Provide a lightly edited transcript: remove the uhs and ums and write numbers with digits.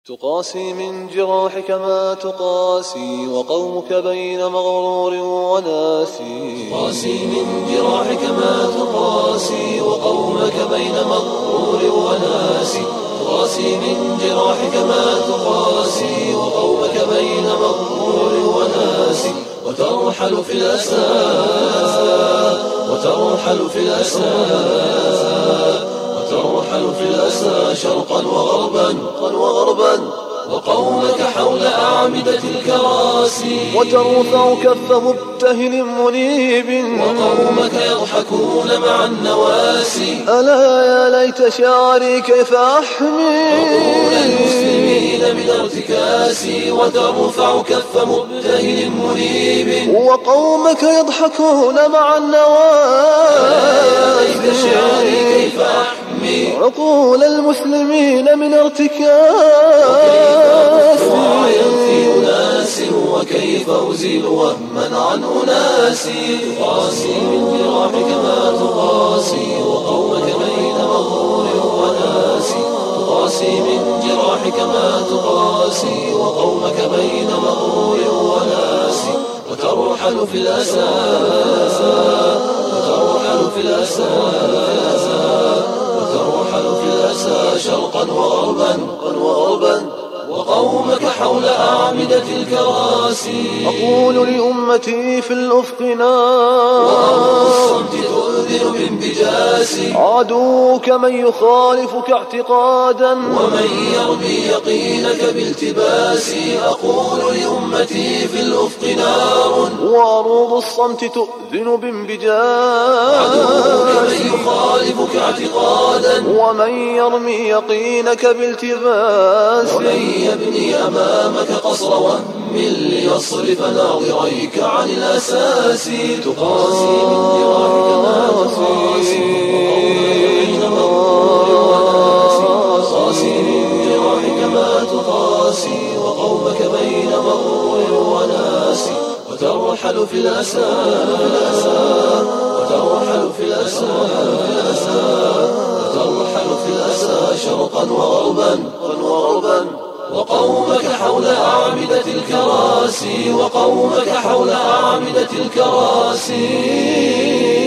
تقاسي من جراحك ما تقاسي وقومك بين مغرور وناسي. تقاسي من جراحك ما تقاسي وقومك بين مغرور وناسي. تقاسي من جراحك ما تقاسي وقومك بين مغرور وناسي. وترحل في الأسى وترحل في الأسى وترحل في الأسى شرقا وغربا وقومك حول أعمدة الكراسي. وترفع كف مبتهل منيب وقومك يضحكون مع النواسي. ألا يا ليت شعري كيف أحمي عقول المسلمين من ارتكاسي. وترفع كف مبتهل منيب وقومك يضحكون مع النواسي. ألا يا ليت شعري كيف أحمي عقول المسلمين من ارتكاسي. وكيف أزيل وهما عن أناسي. تقاسي من جراحك ما تقاسي وقومك بين مغرور وناسي. تقاسي من جراحك ما تقاسي وقومك بين مغرور وناسي. وترحل في الأسى وترحل في الأسى وترحل في الأسى شرقا وغربا وقومك حول أعمدة الكراسي. أقول لأمتي في الأفق نار وأرض الصمت تؤذن بانبجاسي. عدوك من يخالفك اعتقادا ومن يرمي يقينك بالتباسي. أقول لأمتي في الأفق نار وأرض الصمت تؤذن بانبجاسي. عدوك من يخالفك اعتقادا ومن يرمي يقينك بالتباس. ومن يبني أمامك قصر وهم ليصرف ناظريك عن الأساس. تقاسي من جراحك ما تقاسي وقومك بين مغرور وناسي. تقاسي من جراحك ما تقاسي وقومك بين مغرور وناسي. وترحل في الأسى وترحل في الأسى وترحل في الأسى شرقا وغربا وقومك حول أعمدة الكراسي. وقومك حول أعمدة الكراسي.